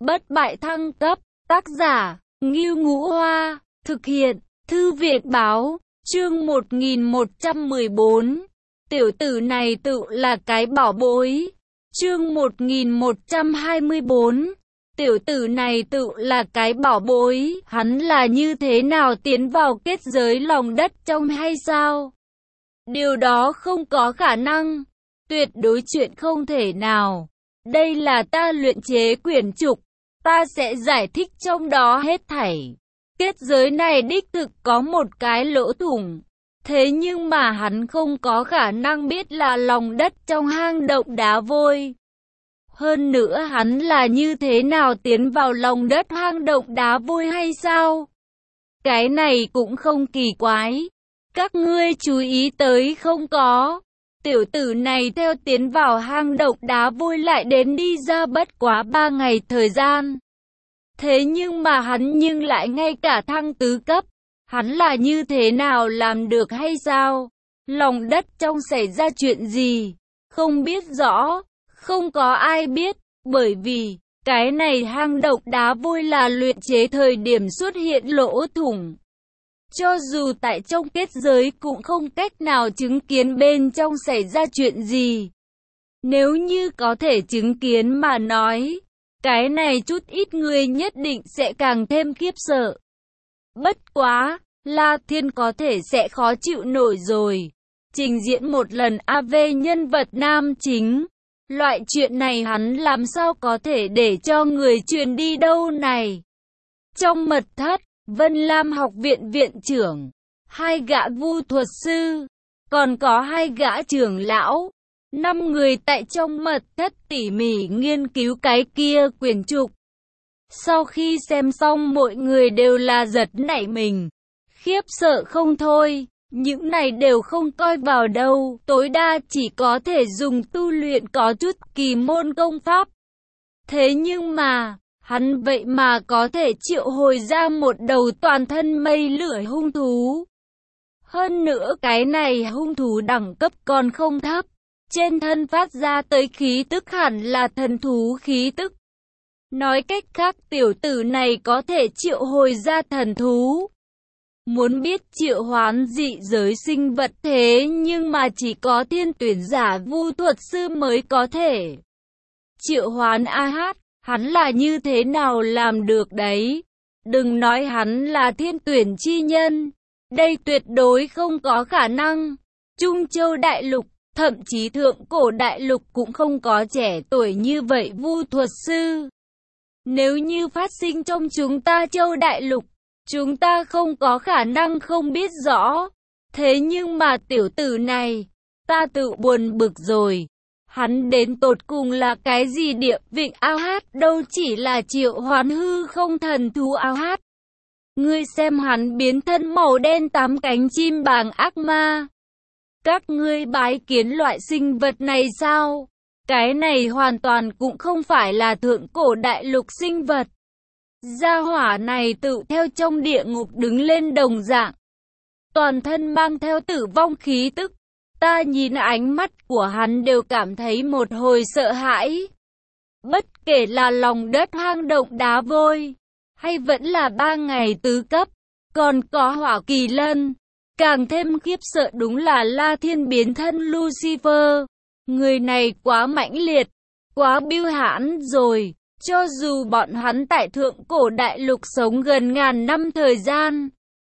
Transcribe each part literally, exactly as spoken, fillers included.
Bất bại thăng cấp, tác giả, Ngưu Ngũ Hoa, thực hiện, Thư viện Báo, chương một nghìn một trăm mười bốn. Tiểu tử này tự là cái bảo bối. Chương một nghìn một trăm hai mươi bốn. Tiểu tử này tự là cái bảo bối. Hắn là như thế nào tiến vào kết giới lòng đất trong hay sao? Điều đó không có khả năng. Tuyệt đối chuyện không thể nào. Đây là ta luyện chế quyển trục. Ta sẽ giải thích trong đó hết thảy. Kết giới này đích thực có một cái lỗ thủng. Thế nhưng mà hắn không có khả năng biết là lòng đất trong hang động đá vôi. Hơn nữa hắn là như thế nào tiến vào lòng đất hang động đá vôi hay sao? Cái này cũng không kỳ quái. Các ngươi chú ý tới không có? Tiểu tử này theo tiến vào hang động đá vôi lại đến đi ra bất quá ba ngày thời gian. Thế nhưng mà hắn nhưng lại ngay cả thăng tứ cấp. Hắn là như thế nào làm được hay sao? Lòng đất trong xảy ra chuyện gì? Không biết rõ, không có ai biết, bởi vì cái này hang động đá vôi là luyện chế thời điểm xuất hiện lỗ thủng. Cho dù tại trong kết giới cũng không cách nào chứng kiến bên trong xảy ra chuyện gì. Nếu như có thể chứng kiến mà nói, cái này chút ít người nhất định sẽ càng thêm khiếp sợ. Bất quá, La Thiên có thể sẽ khó chịu nổi rồi. Trình diễn một lần a vê nhân vật nam chính. Loại chuyện này hắn làm sao có thể để cho người truyền đi đâu này. Trong mật thất, Vân Lam học viện viện trưởng, hai gã vu thuật sư, còn có hai gã trưởng lão. Năm người tại trong mật thất tỉ mỉ nghiên cứu cái kia quyển trục. Sau khi xem xong mọi người đều là giật nảy mình, khiếp sợ không thôi. Những này đều không coi vào đâu, tối đa chỉ có thể dùng tu luyện có chút kỳ môn công pháp. Thế nhưng mà, hắn vậy mà có thể triệu hồi ra một đầu toàn thân mây lửa hung thú. Hơn nữa cái này hung thú đẳng cấp còn không thấp. Trên thân phát ra tới khí tức hẳn là thần thú khí tức. Nói cách khác tiểu tử này có thể triệu hồi ra thần thú. Muốn biết triệu hoán dị giới sinh vật thế nhưng mà chỉ có thiên tuyển giả vu thuật sư mới có thể. Triệu hoán a hát, hắn là như thế nào làm được đấy? Đừng nói hắn là thiên tuyển chi nhân. Đây tuyệt đối không có khả năng. Trung Châu Đại Lục, thậm chí Thượng Cổ Đại Lục cũng không có trẻ tuổi như vậy vu thuật sư. Nếu như phát sinh trong chúng ta Châu Đại Lục, chúng ta không có khả năng không biết rõ. Thế nhưng mà tiểu tử này, ta tự buồn bực rồi. Hắn đến tột cùng là cái gì địa vịnh ao hát đâu chỉ là triệu hoán hư không thần thú ao hát. Ngươi xem hắn biến thân màu đen tám cánh chim bàng ác ma. Các ngươi bái kiến loại sinh vật này sao? Cái này hoàn toàn cũng không phải là thượng cổ đại lục sinh vật. Gia hỏa này tự theo trong địa ngục đứng lên đồng dạng. Toàn thân mang theo tử vong khí tức. Ta nhìn ánh mắt của hắn đều cảm thấy một hồi sợ hãi. Bất kể là lòng đất hang động đá vôi, hay vẫn là ba ngày tứ cấp, còn có hỏa kỳ lân. Càng thêm khiếp sợ đúng là La Thiên biến thân Lucifer. Người này quá mãnh liệt, quá bưu hãn rồi. Cho dù bọn hắn tại thượng cổ đại lục sống gần ngàn năm thời gian.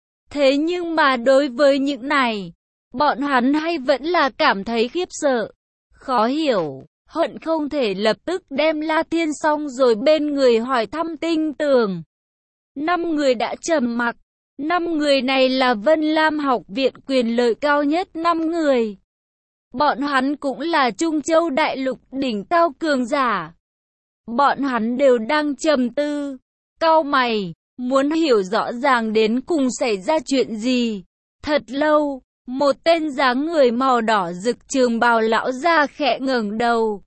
Thế nhưng mà đối với những này, bọn hắn hay vẫn là cảm thấy khiếp sợ, khó hiểu, hận không thể lập tức đem La Thiên xong rồi bên người hỏi thăm tinh tường. Năm người đã trầm mặc. Năm người này là Vân Lam học viện quyền lợi cao nhất năm người. Bọn hắn cũng là Trung Châu Đại Lục đỉnh cao cường giả. Bọn hắn đều đang trầm tư, cau mày, muốn hiểu rõ ràng đến cùng xảy ra chuyện gì. Thật lâu, một tên dáng người màu đỏ rực trường bào lão già khẽ ngẩng đầu.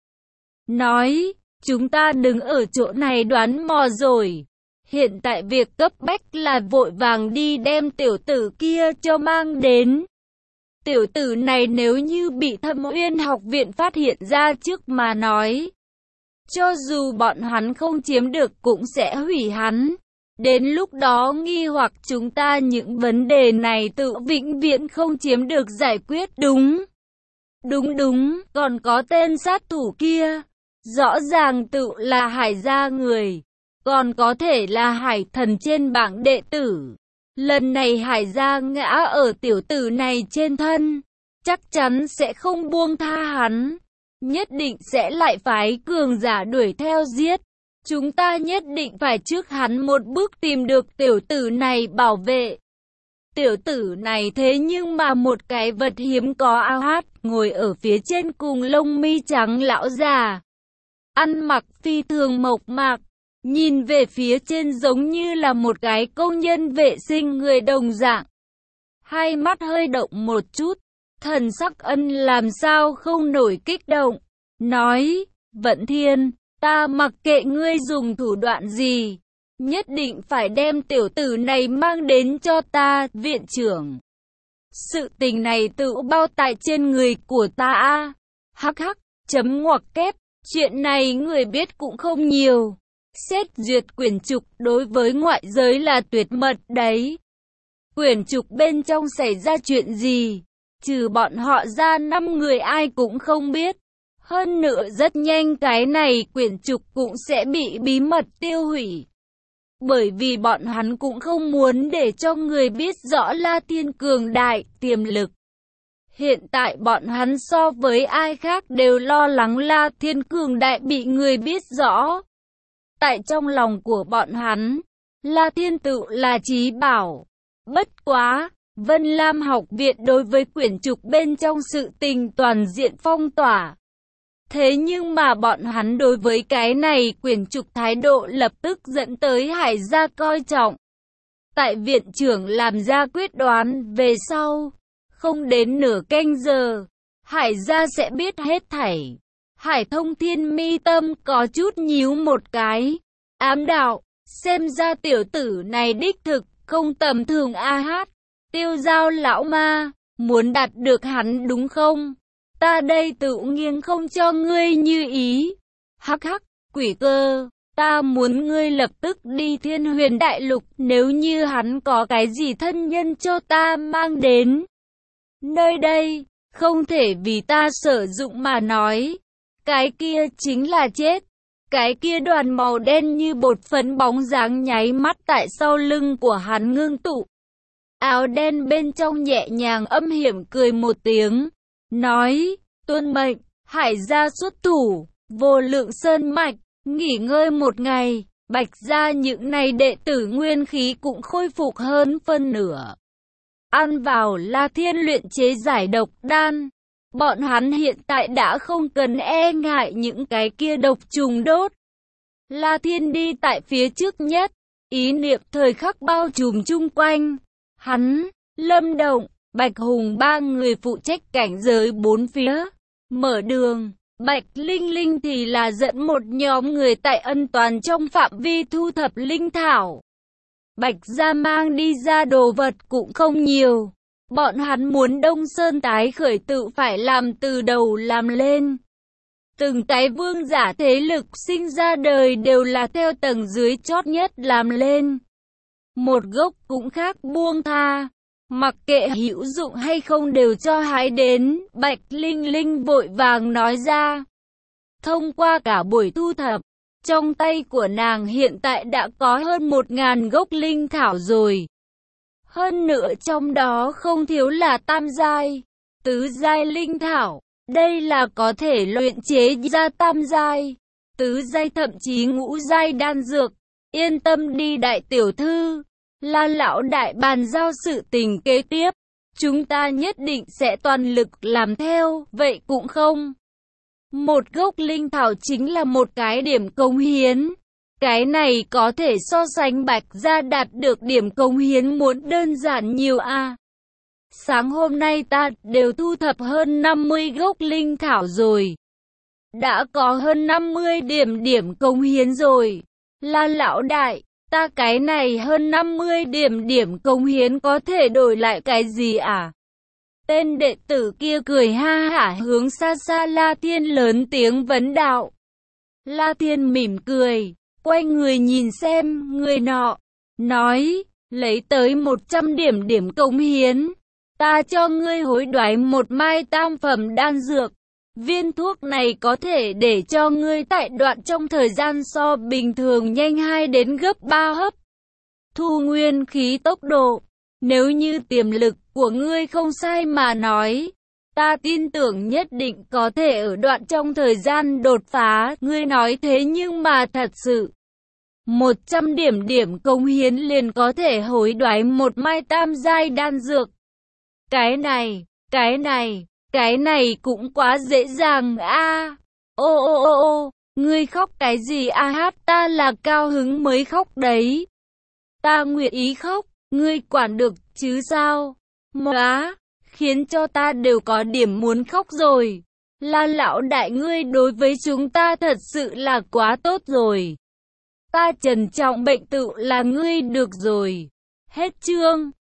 Nói, chúng ta đứng ở chỗ này đoán mò rồi. Hiện tại việc cấp bách là vội vàng đi đem tiểu tử kia cho mang đến. Tiểu tử này nếu như bị Thâm Uyên học viện phát hiện ra trước mà nói, Cho dù bọn hắn không chiếm được cũng sẽ hủy hắn. Đến lúc đó nghi hoặc chúng ta những vấn đề này tự vĩnh viễn không chiếm được giải quyết. Đúng, đúng đúng, còn có tên sát thủ kia. Rõ ràng tự là Hải gia người, còn có thể là Hải thần trên bảng đệ tử. Lần này Hải gia ngã ở tiểu tử này trên thân, chắc chắn sẽ không buông tha hắn. Nhất định sẽ lại phái cường giả đuổi theo giết. Chúng ta nhất định phải trước hắn một bước tìm được tiểu tử này bảo vệ. Tiểu tử này thế nhưng mà một cái vật hiếm có. A Hát ngồi ở phía trên cùng lông mi trắng lão già, ăn mặc phi thường mộc mạc, nhìn về phía trên giống như là một cái công nhân vệ sinh người đồng dạng. Hai mắt hơi động một chút, thần sắc Ân làm sao không nổi kích động, nói, Vận Thiên, ta mặc kệ ngươi dùng thủ đoạn gì, nhất định phải đem tiểu tử này mang đến cho ta, viện trưởng. Sự tình này tự bao tại trên người của ta a. Hắc hắc, chấm ngoặc kép, chuyện này người biết cũng không nhiều. Xét duyệt quyển trục đối với ngoại giới là tuyệt mật đấy. Quyển trục bên trong xảy ra chuyện gì, trừ bọn họ ra năm người ai cũng không biết. Hơn nữa rất nhanh cái này quyển trục cũng sẽ bị bí mật tiêu hủy. Bởi vì bọn hắn cũng không muốn để cho người biết rõ La Thiên cường đại, tiềm lực. Hiện tại bọn hắn so với ai khác đều lo lắng La Thiên cường đại bị người biết rõ. Tại trong lòng của bọn hắn, La Thiên tự là chí bảo. Bất quá, Vân Lam học viện đối với quyển trục bên trong sự tình toàn diện phong tỏa. Thế nhưng mà bọn hắn đối với cái này quyển trục thái độ lập tức dẫn tới Hải gia coi trọng. Tại viện trưởng làm ra quyết đoán về sau, không đến nửa canh giờ, Hải gia sẽ biết hết thảy. Hải Thông Thiên mi tâm có chút nhíu một cái, ám đạo, xem ra tiểu tử này đích thực không tầm thường. A Hát, Tiêu Giao lão ma, muốn đạt được hắn đúng không? Ta đây tự nghiêng không cho ngươi như ý. Hắc hắc, Quỷ Cơ, ta muốn ngươi lập tức đi Thiên Huyền Đại Lục, nếu như hắn có cái gì thân nhân cho ta mang đến. Nơi đây, không thể vì ta sử dụng mà nói. Cái kia chính là chết. Cái kia đoàn màu đen như bột phấn bóng dáng nháy mắt tại sau lưng của hắn ngưng tụ. Áo đen bên trong nhẹ nhàng âm hiểm cười một tiếng, nói, tuân mệnh, Hải gia xuất thủ, Vô Lượng Sơn mạch, nghỉ ngơi một ngày. Bạch gia những này đệ tử nguyên khí cũng khôi phục hơn phân nửa. Ăn vào La Thiên luyện chế giải độc đan. Bọn hắn hiện tại đã không cần e ngại những cái kia độc trùng đốt. La Thiên đi tại phía trước nhất, ý niệm thời khắc bao trùm chung quanh. Hắn, Lâm Động, Bạch Hùng ba người phụ trách cảnh giới bốn phía, mở đường. Bạch Linh Linh thì là dẫn một nhóm người tại Ân Toàn trong phạm vi thu thập linh thảo. Bạch gia mang đi ra đồ vật cũng không nhiều. Bọn hắn muốn Đông Sơn tái khởi tự phải làm từ đầu làm lên. Từng cái vương giả thế lực sinh ra đời đều là theo tầng dưới chót nhất làm lên. Một gốc cũng khác buông tha. Mặc kệ hữu dụng hay không đều cho hái đến. Bạch Linh Linh vội vàng nói ra. Thông qua cả buổi thu thập, trong tay của nàng hiện tại đã có hơn một ngàn gốc linh thảo rồi. Hơn nữa trong đó không thiếu là tam giai, tứ giai linh thảo. Đây là có thể luyện chế ra tam giai, tứ giai thậm chí ngũ giai đan dược. Yên tâm đi đại tiểu thư, La lão đại bàn giao sự tình kế tiếp. Chúng ta nhất định sẽ toàn lực làm theo, vậy cũng không. Một gốc linh thảo chính là một cái điểm cống hiến. Cái này có thể so sánh Bạch gia đạt được điểm cống hiến muốn đơn giản nhiều a. À. Sáng hôm nay ta đều thu thập hơn năm mươi gốc linh thảo rồi. Đã có hơn năm mươi điểm điểm cống hiến rồi. La lão đại, ta cái này hơn năm mươi điểm điểm cống hiến có thể đổi lại cái gì à? Tên đệ tử kia cười ha hả hướng xa xa La Thiên lớn tiếng vấn đạo. La Thiên mỉm cười, quay người nhìn xem người nọ, nói, lấy tới một trăm điểm điểm cống hiến, ta cho ngươi hối đoái một mai tam phẩm đan dược. Viên thuốc này có thể để cho ngươi tại đoạn trong thời gian so bình thường nhanh hai đến gấp ba hấp. Thu nguyên khí tốc độ, nếu như tiềm lực của ngươi không sai mà nói, ta tin tưởng nhất định có thể ở đoạn trong thời gian đột phá. Ngươi nói thế nhưng mà thật sự, một trăm điểm điểm cống hiến liền có thể hối đoái một mai tam giai đan dược. Cái này, cái này, cái này cũng quá dễ dàng a. À. Ô ô ô ô, ngươi khóc cái gì a à, hát, ta là cao hứng mới khóc đấy. Ta nguyện ý khóc, ngươi quản được chứ sao? Móa, khiến cho ta đều có điểm muốn khóc rồi. La lão đại, ngươi đối với chúng ta thật sự là quá tốt rồi. Ta trân trọng bệnh tự là ngươi được rồi. Hết chương.